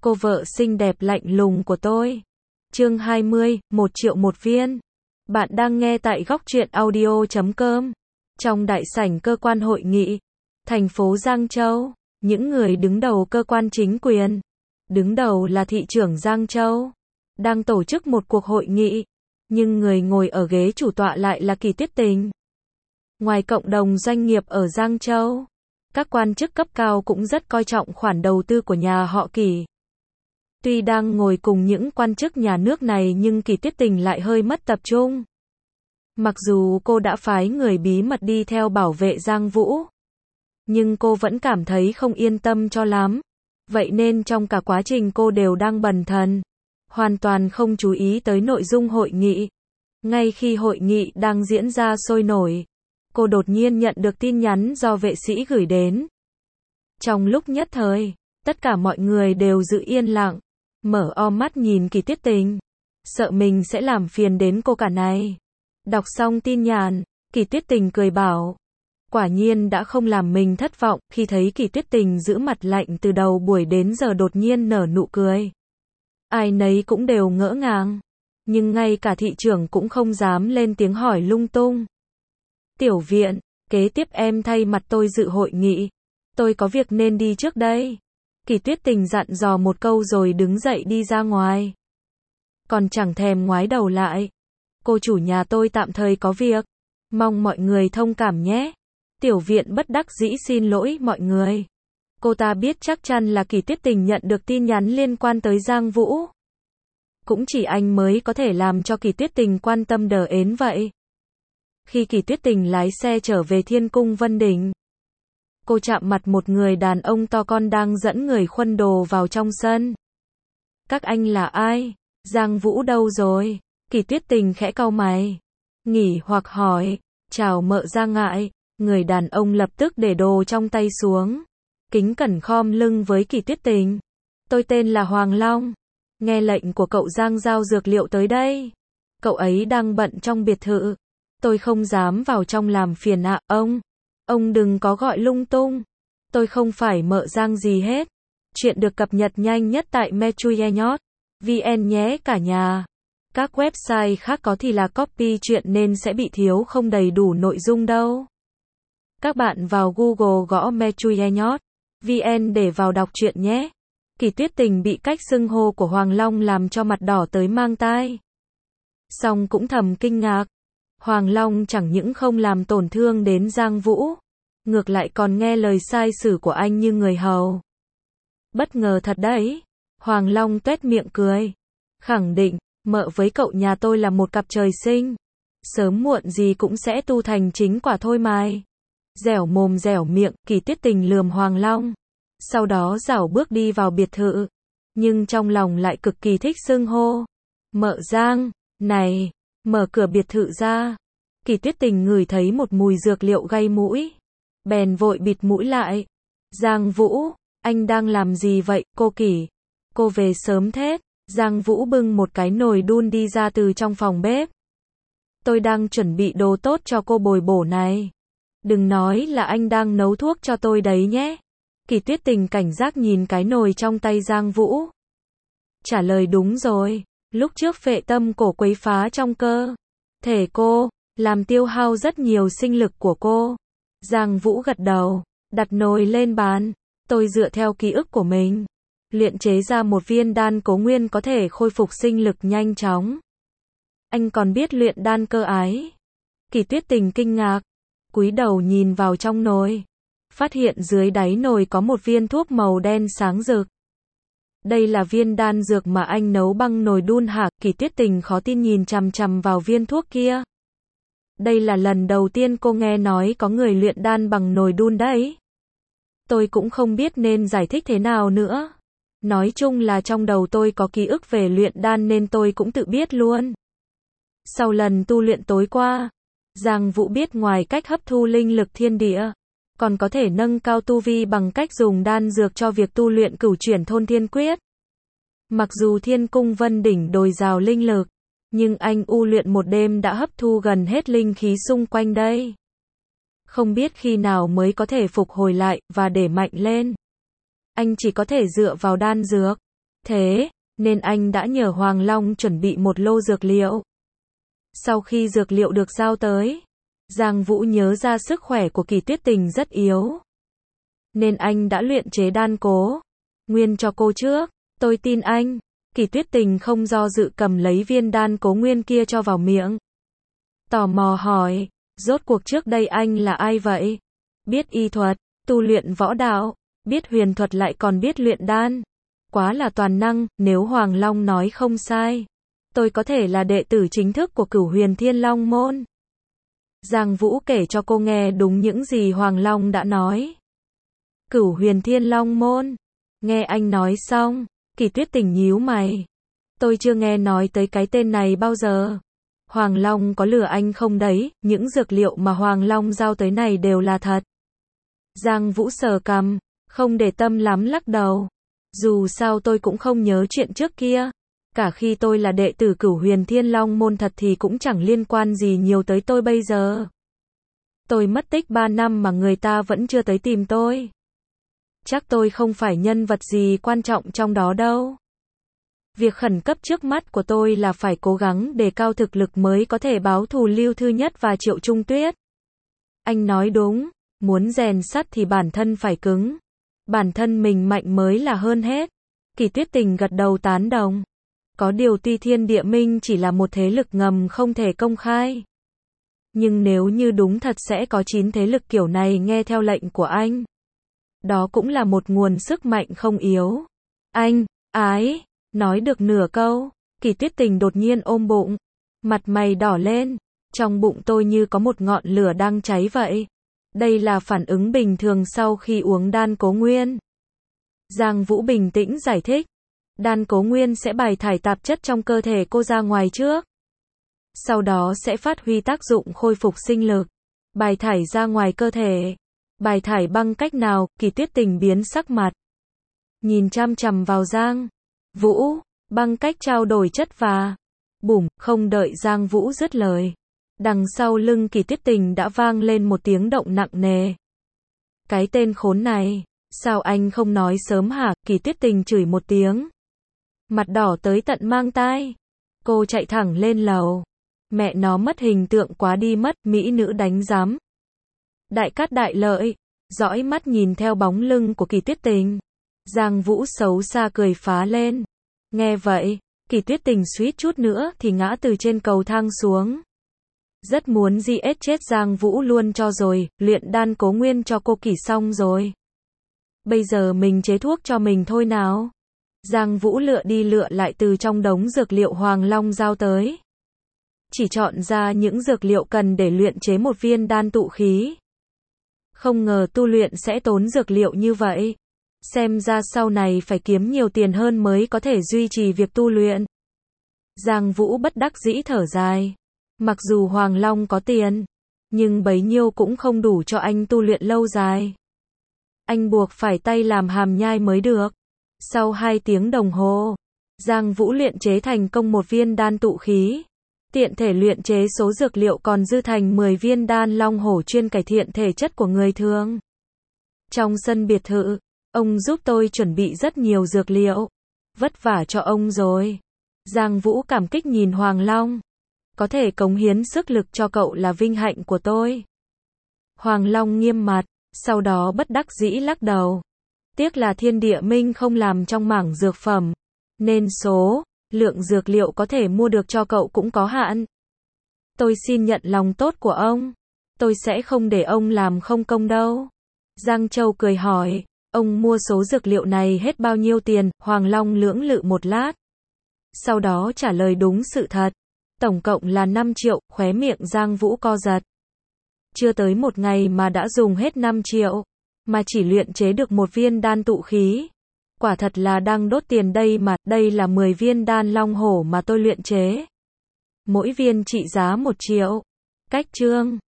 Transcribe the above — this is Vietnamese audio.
cô vợ xinh đẹp lạnh lùng của tôi. Chương 20, 1 triệu một viên. Bạn đang nghe tại góc truyện audio.com. Trong đại sảnh cơ quan hội nghị, thành phố Giang Châu, những người đứng đầu cơ quan chính quyền, đứng đầu là thị trưởng Giang Châu, đang tổ chức một cuộc hội nghị, nhưng người ngồi ở ghế chủ tọa lại là Kỳ Tuyết Tình. Ngoài cộng đồng doanh nghiệp ở Giang Châu, các quan chức cấp cao cũng rất coi trọng khoản đầu tư của nhà họ Kỳ. Tuy đang ngồi cùng những quan chức nhà nước này nhưng Kỳ Tuyết Tình lại hơi mất tập trung. Mặc dù cô đã phái người bí mật đi theo bảo vệ Giang Vũ, nhưng cô vẫn cảm thấy không yên tâm cho lắm. Vậy nên trong cả quá trình cô đều đang bần thần, hoàn toàn không chú ý tới nội dung hội nghị. Ngay khi hội nghị đang diễn ra sôi nổi, cô đột nhiên nhận được tin nhắn do vệ sĩ gửi đến. Trong lúc nhất thời, tất cả mọi người đều giữ yên lặng, mở o mắt nhìn Kỳ Tuyết Tình, sợ mình sẽ làm phiền đến cô cả này. Đọc xong tin nhắn, Kỳ Tuyết Tình cười bảo, quả nhiên đã không làm mình thất vọng. Khi thấy Kỳ Tuyết Tình giữ mặt lạnh từ đầu buổi đến giờ đột nhiên nở nụ cười, ai nấy cũng đều ngỡ ngàng, nhưng ngay cả thị trưởng cũng không dám lên tiếng hỏi lung tung. Tiểu viện, kế tiếp em thay mặt tôi dự hội nghị, tôi có việc nên đi trước đây. Kỳ Tuyết Tình dặn dò một câu rồi đứng dậy đi ra ngoài. Còn chẳng thèm ngoái đầu lại. Cô chủ nhà tôi tạm thời có việc, mong mọi người thông cảm nhé. Tiểu viện bất đắc dĩ xin lỗi mọi người. Cô ta biết chắc chắn là Kỳ Tuyết Tình nhận được tin nhắn liên quan tới Giang Vũ. Cũng chỉ anh mới có thể làm cho Kỳ Tuyết Tình quan tâm đờ ến vậy. Khi Kỳ Tuyết Tình lái xe trở về Thiên Cung Vân Đình, cô chạm mặt một người đàn ông to con đang dẫn người khuân đồ vào trong sân. Các anh là ai? Giang Vũ đâu rồi? Kỳ Tuyết Tình khẽ cau mày, nghỉ hoặc hỏi. Chào mợ Giang ngại. Người đàn ông lập tức để đồ trong tay xuống, kính cẩn khom lưng với Kỳ Tuyết Tình. Tôi tên là Hoàng Long, nghe lệnh của cậu Giang giao dược liệu tới đây. Cậu ấy đang bận trong biệt thự, tôi không dám vào trong làm phiền ạ. Ông đừng có gọi lung tung, tôi không phải mợ Giang gì hết. Chuyện được cập nhật nhanh nhất tại metruyenot.vn nhé cả nhà. Các website khác có thì là copy chuyện nên sẽ bị thiếu không đầy đủ nội dung đâu. Các bạn vào Google gõ metruyenot.vn để vào đọc truyện nhé. Kỳ Tuyết Tình bị cách xưng hô của Hoàng Long làm cho mặt đỏ tới mang tai. Song cũng thầm kinh ngạc. Hoàng Long chẳng những không làm tổn thương đến Giang Vũ, ngược lại còn nghe lời sai sử của anh như người hầu. Bất ngờ thật đấy. Hoàng Long tuét miệng cười, khẳng định, mợ với cậu nhà tôi là một cặp trời sinh, sớm muộn gì cũng sẽ tu thành chính quả thôi mày. Dẻo mồm dẻo miệng, Kỳ Tuyết Tình lườm Hoàng Long, sau đó rảo bước đi vào biệt thự, nhưng trong lòng lại cực kỳ thích xưng hô. Mợ Giang, này, mở cửa biệt thự ra. Kỳ Tuyết Tình ngửi thấy một mùi dược liệu gây mũi, bèn vội bịt mũi lại. Giang Vũ, anh đang làm gì vậy, cô Kỳ? Cô về sớm thế. Giang Vũ bưng một cái nồi đun đi ra từ trong phòng bếp. Tôi đang chuẩn bị đồ tốt cho cô bồi bổ này. Đừng nói là anh đang nấu thuốc cho tôi đấy nhé. Kỳ Tuyết Tình cảnh giác nhìn cái nồi trong tay Giang Vũ. Trả lời đúng rồi. Lúc trước phệ tâm cổ quấy phá trong cơ thể cô, làm tiêu hao rất nhiều sinh lực của cô. Giang Vũ gật đầu, đặt nồi lên bàn. Tôi dựa theo ký ức của mình, luyện chế ra một viên đan cố nguyên có thể khôi phục sinh lực nhanh chóng. Anh còn biết luyện đan cơ ái? Kỳ Tuyết Tình kinh ngạc, cúi đầu nhìn vào trong nồi, phát hiện dưới đáy nồi có một viên thuốc màu đen sáng rực. Đây là viên đan dược mà anh nấu bằng nồi đun hả? Kỳ Tuyết Tình khó tin nhìn chằm chằm vào viên thuốc kia. Đây là lần đầu tiên cô nghe nói có người luyện đan bằng nồi đun đấy. Tôi cũng không biết nên giải thích thế nào nữa. Nói chung là trong đầu tôi có ký ức về luyện đan nên tôi cũng tự biết luôn. Sau lần tu luyện tối qua, Giang Vũ biết ngoài cách hấp thu linh lực thiên địa, còn có thể nâng cao tu vi bằng cách dùng đan dược cho việc tu luyện cửu chuyển thôn thiên quyết. Mặc dù Thiên Cung Vân Đỉnh dồi dào linh lực, nhưng anh luyện một đêm đã hấp thu gần hết linh khí xung quanh đây. Không biết khi nào mới có thể phục hồi lại và để mạnh lên. Anh chỉ có thể dựa vào đan dược. Thế nên anh đã nhờ Hoàng Long chuẩn bị một lô dược liệu. Sau khi dược liệu được giao tới, Giang Vũ nhớ ra sức khỏe của Kỳ Tuyết Tình rất yếu, nên anh đã luyện chế đan cố nguyên cho cô trước. Tôi tin anh. Kỳ Tuyết Tình không do dự cầm lấy viên đan cố nguyên kia cho vào miệng. Tò mò hỏi, rốt cuộc trước đây anh là ai vậy? Biết y thuật, tu luyện võ đạo, biết huyền thuật lại còn biết luyện đan. Quá là toàn năng, nếu Hoàng Long nói không sai. Tôi có thể là đệ tử chính thức của Cửu Huyền Thiên Long Môn. Giang Vũ kể cho cô nghe đúng những gì Hoàng Long đã nói. Cửu Huyền Thiên Long Môn. Nghe anh nói xong, Kỳ Tuyết Tình nhíu mày. Tôi chưa nghe nói tới cái tên này bao giờ. Hoàng Long có lừa anh không đấy, những dược liệu mà Hoàng Long giao tới này đều là thật. Giang Vũ sờ cằm, không để tâm lắm lắc đầu. Dù sao tôi cũng không nhớ chuyện trước kia. Cả khi tôi là đệ tử Cửu Huyền Thiên Long Môn thật thì cũng chẳng liên quan gì nhiều tới tôi bây giờ. Tôi mất tích 3 năm mà người ta vẫn chưa tới tìm tôi. Chắc tôi không phải nhân vật gì quan trọng trong đó đâu. Việc khẩn cấp trước mắt của tôi là phải cố gắng đề cao thực lực mới có thể báo thù Lưu Thư Nhất và Triệu Trung Tuyết. Anh nói đúng, muốn rèn sắt thì bản thân phải cứng. Bản thân mình mạnh mới là hơn hết. Kỳ Tuyết Tình gật đầu tán đồng. Có điều tuy Thiên Địa Minh chỉ là một thế lực ngầm không thể công khai. Nhưng nếu như đúng thật sẽ có 9 thế lực kiểu này nghe theo lệnh của anh. Đó cũng là một nguồn sức mạnh không yếu. Anh, ái, nói được nửa câu, Kỳ Tuyết Tình đột nhiên ôm bụng. Mặt mày đỏ lên, trong bụng tôi như có một ngọn lửa đang cháy vậy. Đây là phản ứng bình thường sau khi uống đan cố nguyên. Giang Vũ bình tĩnh giải thích. Đan cố nguyên sẽ bài thải tạp chất trong cơ thể cô ra ngoài trước. Sau đó sẽ phát huy tác dụng khôi phục sinh lực. Bài thải ra ngoài cơ thể. Bài thải bằng cách nào? Kỳ Tuyết Tình biến sắc mặt. Nhìn chăm chằm vào Giang Vũ, bằng cách trao đổi chất và bùm, không đợi Giang Vũ dứt lời. Đằng sau lưng Kỳ Tuyết Tình đã vang lên một tiếng động nặng nề. Cái tên khốn này, sao anh không nói sớm hả? Kỳ Tuyết Tình chửi một tiếng. Mặt đỏ tới tận mang tai. Cô chạy thẳng lên lầu. Mẹ nó mất hình tượng quá đi mất, mỹ nữ đánh giám. Đại cát đại lợi, dõi mắt nhìn theo bóng lưng của Kỳ Tuyết Tình. Giang Vũ xấu xa cười phá lên. Nghe vậy, Kỳ Tuyết Tình suýt chút nữa thì ngã từ trên cầu thang xuống. Rất muốn giết chết Giang Vũ luôn cho rồi, luyện đan cố nguyên cho cô Kỳ xong rồi. Bây giờ mình chế thuốc cho mình thôi nào. Giang Vũ lựa đi lựa lại từ trong đống dược liệu Hoàng Long giao tới. Chỉ chọn ra những dược liệu cần để luyện chế một viên đan tụ khí. Không ngờ tu luyện sẽ tốn dược liệu như vậy. Xem ra sau này phải kiếm nhiều tiền hơn mới có thể duy trì việc tu luyện. Giang Vũ bất đắc dĩ thở dài. Mặc dù Hoàng Long có tiền, nhưng bấy nhiêu cũng không đủ cho anh tu luyện lâu dài. Anh buộc phải tay làm hàm nhai mới được. Sau 2 tiếng đồng hồ, Giang Vũ luyện chế thành công một viên đan tụ khí. Tiện thể luyện chế số dược liệu còn dư thành 10 viên đan long hổ chuyên cải thiện thể chất của người thường. Trong sân biệt thự, ông giúp tôi chuẩn bị rất nhiều dược liệu. Vất vả cho ông rồi. Giang Vũ cảm kích nhìn Hoàng Long. Có thể cống hiến sức lực cho cậu là vinh hạnh của tôi. Hoàng Long nghiêm mặt, sau đó bất đắc dĩ lắc đầu. Tiếc là Thiên Địa Minh không làm trong mảng dược phẩm, nên lượng dược liệu có thể mua được cho cậu cũng có hạn. Tôi xin nhận lòng tốt của ông. Tôi sẽ không để ông làm không công đâu. Giang Châu cười hỏi, ông mua số dược liệu này hết bao nhiêu tiền? Hoàng Long lưỡng lự một lát. Sau đó trả lời đúng sự thật. Tổng cộng là 5 triệu, khóe miệng Giang Vũ co giật. Chưa tới một ngày mà đã dùng hết 5 triệu. Mà chỉ luyện chế được một viên đan tụ khí. Quả thật là đang đốt tiền đây mà, đây là 10 viên đan long hổ mà tôi luyện chế. Mỗi viên trị giá 1 triệu. Cách chương